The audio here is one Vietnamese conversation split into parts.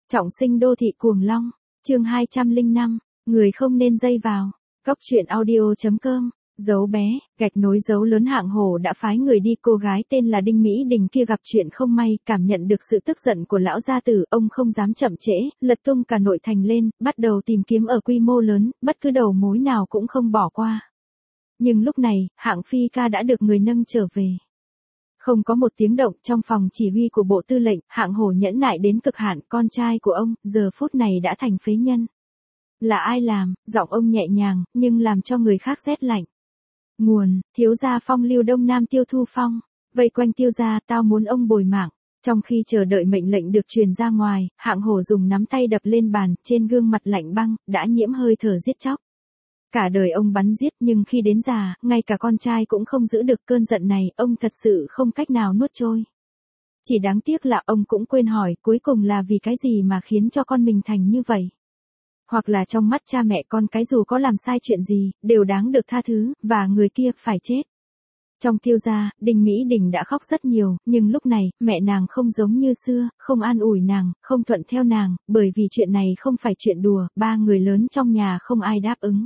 Trọng sinh đô thị cuồng long, chương 205, người không nên dây vào. Cóc truyện audio.com, dấu bé, gạch nối dấu lớn hạng hổ đã phái người đi cô gái tên là Đinh Mỹ Đình kia gặp chuyện không may, cảm nhận được sự tức giận của lão gia tử, ông không dám chậm trễ, lật tung cả nội thành lên, bắt đầu tìm kiếm ở quy mô lớn, bất cứ đầu mối nào cũng không bỏ qua. Nhưng lúc này, hạng phi ca đã được người nâng trở về. Không có một tiếng động trong phòng chỉ huy của bộ tư lệnh, hạng hổ nhẫn nại đến cực hạn, con trai của ông, giờ phút này đã thành phế nhân. Là ai làm, giọng ông nhẹ nhàng, nhưng làm cho người khác rét lạnh. Nguồn, thiếu gia Phong Lưu Đông Nam Tiêu Thu Phong, vây quanh Tiêu gia, tao muốn ông bồi mạng. Trong khi chờ đợi mệnh lệnh được truyền ra ngoài, hạng hổ dùng nắm tay đập lên bàn, trên gương mặt lạnh băng, đã nhiễm hơi thở giết chóc. Cả đời ông bắn giết nhưng khi đến già, ngay cả con trai cũng không giữ được cơn giận này, ông thật sự không cách nào nuốt trôi. Chỉ đáng tiếc là ông cũng quên hỏi cuối cùng là vì cái gì mà khiến cho con mình thành như vậy. Hoặc là trong mắt cha mẹ con cái dù có làm sai chuyện gì, đều đáng được tha thứ, và người kia phải chết. Trong Tiêu gia, Đinh Mỹ Đình đã khóc rất nhiều, nhưng lúc này, mẹ nàng không giống như xưa, không an ủi nàng, không thuận theo nàng, bởi vì chuyện này không phải chuyện đùa, ba người lớn trong nhà không ai đáp ứng.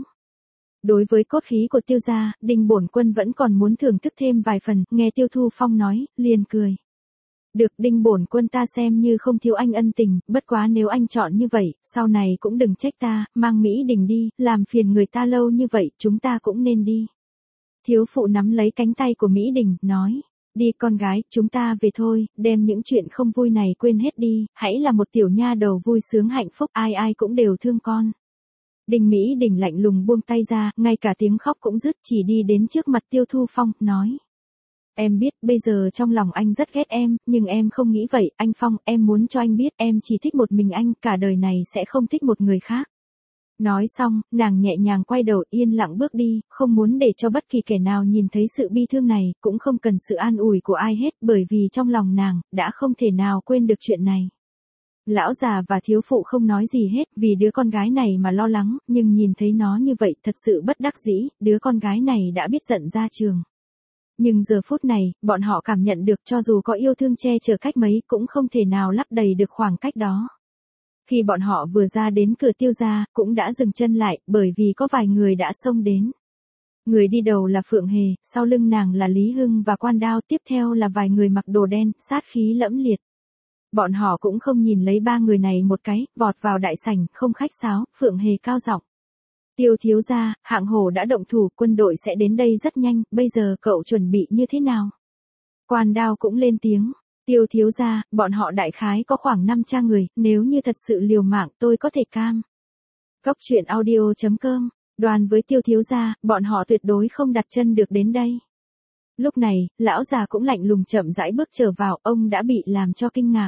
Đối với cốt khí của Tiêu gia, Đinh Bổn Quân vẫn còn muốn thưởng thức thêm vài phần, nghe Tiêu Thu Phong nói, liền cười. Được, Đinh Bổn Quân, ta xem như không thiếu anh ân tình, bất quá nếu anh chọn như vậy, sau này cũng đừng trách ta, mang Mỹ Đình đi, làm phiền người ta lâu như vậy, chúng ta cũng nên đi. Thiếu phụ nắm lấy cánh tay của Mỹ Đình, nói, đi con gái, chúng ta về thôi, đem những chuyện không vui này quên hết đi, hãy là một tiểu nha đầu vui sướng hạnh phúc, ai ai cũng đều thương con. Đinh Mỹ Đình lạnh lùng buông tay ra, ngay cả tiếng khóc cũng dứt, chỉ đi đến trước mặt Tiêu Thu Phong, nói. Em biết, bây giờ trong lòng anh rất ghét em, nhưng em không nghĩ vậy, anh Phong, em muốn cho anh biết, em chỉ thích một mình anh, cả đời này sẽ không thích một người khác. Nói xong, nàng nhẹ nhàng quay đầu yên lặng bước đi, không muốn để cho bất kỳ kẻ nào nhìn thấy sự bi thương này, cũng không cần sự an ủi của ai hết, bởi vì trong lòng nàng, đã không thể nào quên được chuyện này. Lão già và thiếu phụ không nói gì hết, vì đứa con gái này mà lo lắng, nhưng nhìn thấy nó như vậy, thật sự bất đắc dĩ, đứa con gái này đã biết giận ra trường. Nhưng giờ phút này, bọn họ cảm nhận được cho dù có yêu thương che chở cách mấy, cũng không thể nào lấp đầy được khoảng cách đó. Khi bọn họ vừa ra đến cửa Tiêu gia, cũng đã dừng chân lại, bởi vì có vài người đã xông đến. Người đi đầu là Phượng Hề, sau lưng nàng là Lý Hưng và Quan Đao, tiếp theo là vài người mặc đồ đen, sát khí lẫm liệt. Bọn họ cũng không nhìn lấy ba người này một cái, vọt vào đại sảnh, không khách sáo, Phượng Hề cao giọng. Tiêu thiếu gia, hạng hổ đã động thủ, quân đội sẽ đến đây rất nhanh, bây giờ cậu chuẩn bị như thế nào? Quan Đao cũng lên tiếng. Tiêu thiếu gia, bọn họ đại khái có khoảng 500 người, nếu như thật sự liều mạng tôi có thể cam. Cóc truyện audio.com, đoàn với Tiêu thiếu gia, bọn họ tuyệt đối không đặt chân được đến đây. Lúc này, lão già cũng lạnh lùng chậm rãi bước trở vào, ông đã bị làm cho kinh ngạc.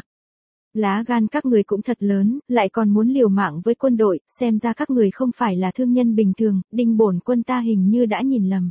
Lá gan các người cũng thật lớn, lại còn muốn liều mạng với quân đội, xem ra các người không phải là thương nhân bình thường, Đinh Bổn Quân ta hình như đã nhìn lầm.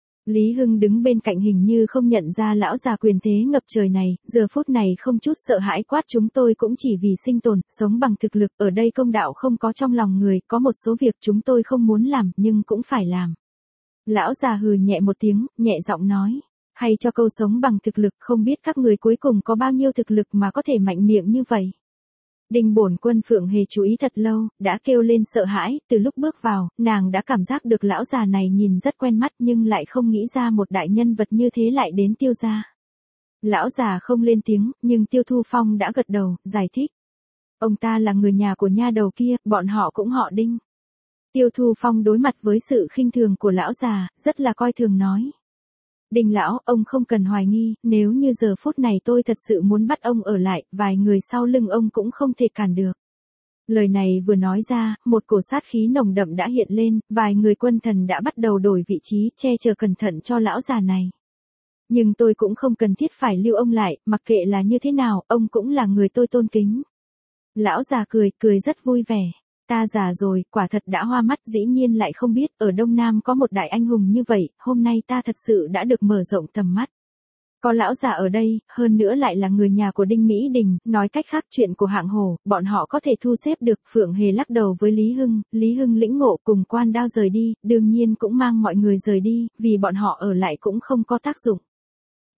Lý Hưng đứng bên cạnh hình như không nhận ra lão già quyền thế ngập trời này, giờ phút này không chút sợ hãi quát, chúng tôi cũng chỉ vì sinh tồn, sống bằng thực lực, ở đây công đạo không có trong lòng người, có một số việc chúng tôi không muốn làm, nhưng cũng phải làm. Lão già hừ nhẹ một tiếng, nhẹ giọng nói. Hay cho câu sống bằng thực lực, không biết các người cuối cùng có bao nhiêu thực lực mà có thể mạnh miệng như vậy. Đinh Bổn Quân Phượng Hề chú ý thật lâu, đã kêu lên sợ hãi, từ lúc bước vào, nàng đã cảm giác được lão già này nhìn rất quen mắt nhưng lại không nghĩ ra một đại nhân vật như thế lại đến Tiêu gia. Lão già không lên tiếng, nhưng Tiêu Thu Phong đã gật đầu, giải thích. Ông ta là người nhà của nha đầu kia, bọn họ cũng họ Đinh. Tiêu Thu Phong đối mặt với sự khinh thường của lão già, rất là coi thường nói. Đinh lão, ông không cần hoài nghi, nếu như giờ phút này tôi thật sự muốn bắt ông ở lại, vài người sau lưng ông cũng không thể cản được. Lời này vừa nói ra, một cổ sát khí nồng đậm đã hiện lên, vài người quân thần đã bắt đầu đổi vị trí, che chở cẩn thận cho lão già này. Nhưng tôi cũng không cần thiết phải lưu ông lại, mặc kệ là như thế nào, ông cũng là người tôi tôn kính. Lão già cười, cười rất vui vẻ. Ta già rồi, quả thật đã hoa mắt, dĩ nhiên lại không biết, ở Đông Nam có một đại anh hùng như vậy, hôm nay ta thật sự đã được mở rộng tầm mắt. Có lão già ở đây, hơn nữa lại là người nhà của Đinh Mỹ Đình, nói cách khác chuyện của hạng hổ, bọn họ có thể thu xếp được. Phượng Hề lắc đầu với Lý Hưng lĩnh ngộ cùng Quan Đao rời đi, đương nhiên cũng mang mọi người rời đi, vì bọn họ ở lại cũng không có tác dụng.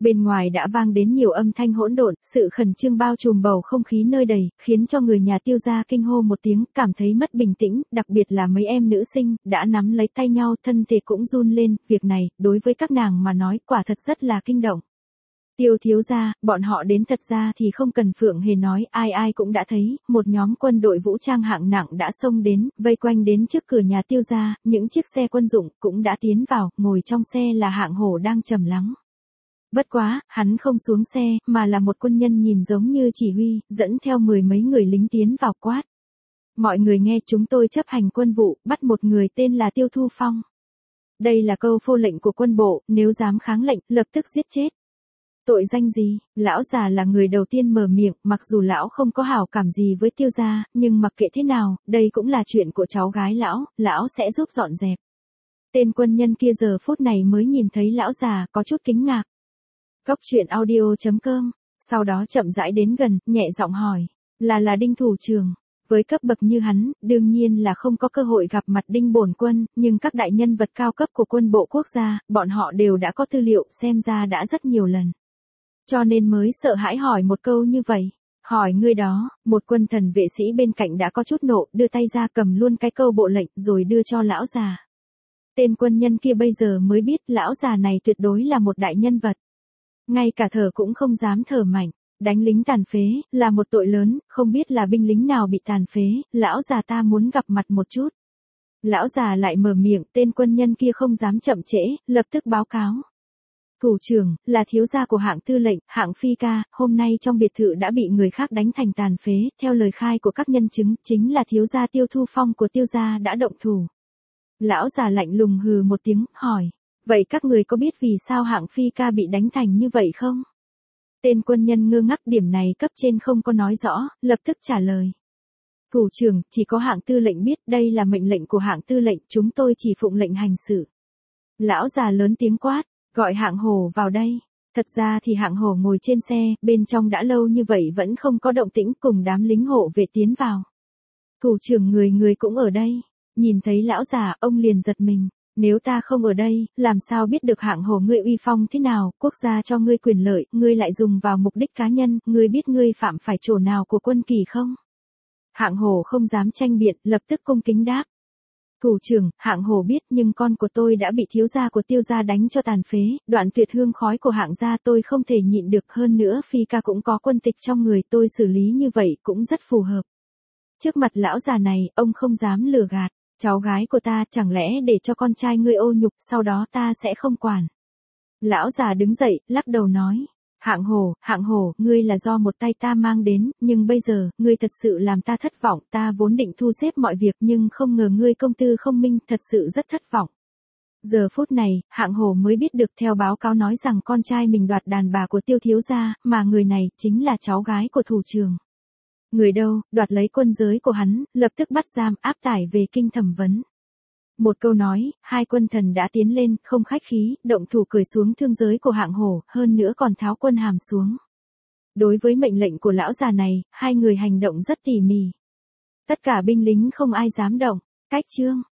Bên ngoài đã vang đến nhiều âm thanh hỗn độn, sự khẩn trương bao trùm bầu không khí nơi đầy, khiến cho người nhà Tiêu gia kinh hô một tiếng, cảm thấy mất bình tĩnh, đặc biệt là mấy em nữ sinh, đã nắm lấy tay nhau, thân thể cũng run lên, việc này, đối với các nàng mà nói, quả thật rất là kinh động. Tiêu thiếu gia, bọn họ đến thật ra thì không cần Phượng Hề nói, ai ai cũng đã thấy, một nhóm quân đội vũ trang hạng nặng đã xông đến, vây quanh đến trước cửa nhà Tiêu gia, những chiếc xe quân dụng cũng đã tiến vào, ngồi trong xe là Hạng Hổ đang trầm lắng. Bất quá, hắn không xuống xe, mà là một quân nhân nhìn giống như chỉ huy, dẫn theo 10 mấy người lính tiến vào quát. Mọi người nghe, chúng tôi chấp hành quân vụ, bắt một người tên là Tiêu Thu Phong. Đây là câu phô lệnh của quân bộ, nếu dám kháng lệnh, lập tức giết chết. Tội danh gì? Lão già là người đầu tiên mở miệng, mặc dù lão không có hảo cảm gì với Tiêu gia, nhưng mặc kệ thế nào, đây cũng là chuyện của cháu gái lão sẽ giúp dọn dẹp. Tên quân nhân kia giờ phút này mới nhìn thấy lão già, có chút kinh ngạc. Cóc truyện audio.com, sau đó chậm rãi đến gần, nhẹ giọng hỏi, là Đinh thủ trưởng. Với cấp bậc như hắn, đương nhiên là không có cơ hội gặp mặt Đinh bổn quân, nhưng các đại nhân vật cao cấp của quân bộ quốc gia, bọn họ đều đã có tư liệu, xem ra đã rất nhiều lần. Cho nên mới sợ hãi hỏi một câu như vậy. Hỏi ngươi đó, một quân thần vệ sĩ bên cạnh đã có chút nộ, đưa tay ra cầm luôn cái câu bộ lệnh, rồi đưa cho lão già. Tên quân nhân kia bây giờ mới biết lão già này tuyệt đối là một đại nhân vật. Ngay cả thở cũng không dám thở mạnh, đánh lính tàn phế, là một tội lớn, không biết là binh lính nào bị tàn phế, lão già ta muốn gặp mặt một chút. Lão già lại mở miệng, tên quân nhân kia không dám chậm trễ, lập tức báo cáo. Thủ trưởng, là thiếu gia của Hạng tư lệnh, Hạng Phi ca, hôm nay trong biệt thự đã bị người khác đánh thành tàn phế, theo lời khai của các nhân chứng, chính là thiếu gia Tiêu Thu Phong của Tiêu gia đã động thủ. Lão già lạnh lùng hừ một tiếng, hỏi. Vậy các người có biết vì sao Hạng Phi ca bị đánh thành như vậy không? Tên quân nhân ngơ ngác, điểm này cấp trên không có nói rõ, lập tức trả lời. Thủ trưởng, chỉ có Hạng tư lệnh biết, đây là mệnh lệnh của Hạng tư lệnh, chúng tôi chỉ phụng lệnh hành sự. Lão già lớn tiếng quát, gọi Hạng Hổ vào đây. Thật ra thì Hạng Hổ ngồi trên xe, bên trong đã lâu như vậy vẫn không có động tĩnh, cùng đám lính hộ vệ tiến vào. Thủ trưởng, người cũng ở đây. Nhìn thấy lão già, ông liền giật mình. Nếu ta không ở đây, làm sao biết được Hạng Hổ ngươi uy phong thế nào, quốc gia cho ngươi quyền lợi, ngươi lại dùng vào mục đích cá nhân, ngươi biết ngươi phạm phải chỗ nào của quân kỳ không? Hạng Hổ không dám tranh biện, lập tức cung kính đáp. Thủ trưởng, Hạng Hổ biết, nhưng con của tôi đã bị thiếu gia của Tiêu gia đánh cho tàn phế, đoạn tuyệt hương khói của Hạng gia tôi không thể nhịn được, hơn nữa Phi ca cũng có quân tịch trong người, tôi xử lý như vậy cũng rất phù hợp. Trước mặt lão già này, ông không dám lừa gạt. Cháu gái của ta, chẳng lẽ để cho con trai ngươi ô nhục, sau đó ta sẽ không quản. Lão già đứng dậy, lắc đầu nói. Hạng Hổ, ngươi là do một tay ta mang đến, nhưng bây giờ, ngươi thật sự làm ta thất vọng, ta vốn định thu xếp mọi việc nhưng không ngờ ngươi công tư không minh, thật sự rất thất vọng. Giờ phút này, Hạng Hổ mới biết được theo báo cáo nói rằng con trai mình đoạt đàn bà của Tiêu thiếu gia, mà người này chính là cháu gái của thủ trưởng. Người đâu, đoạt lấy quân giới của hắn, lập tức bắt giam, áp tải về kinh thẩm vấn. Một câu nói, hai quân thần đã tiến lên, không khách khí, động thủ cởi xuống thương giới của Hạng Hổ, hơn nữa còn tháo quân hàm xuống. Đối với mệnh lệnh của lão già này, hai người hành động rất tỉ mỉ. Tất cả binh lính không ai dám động. Cách chương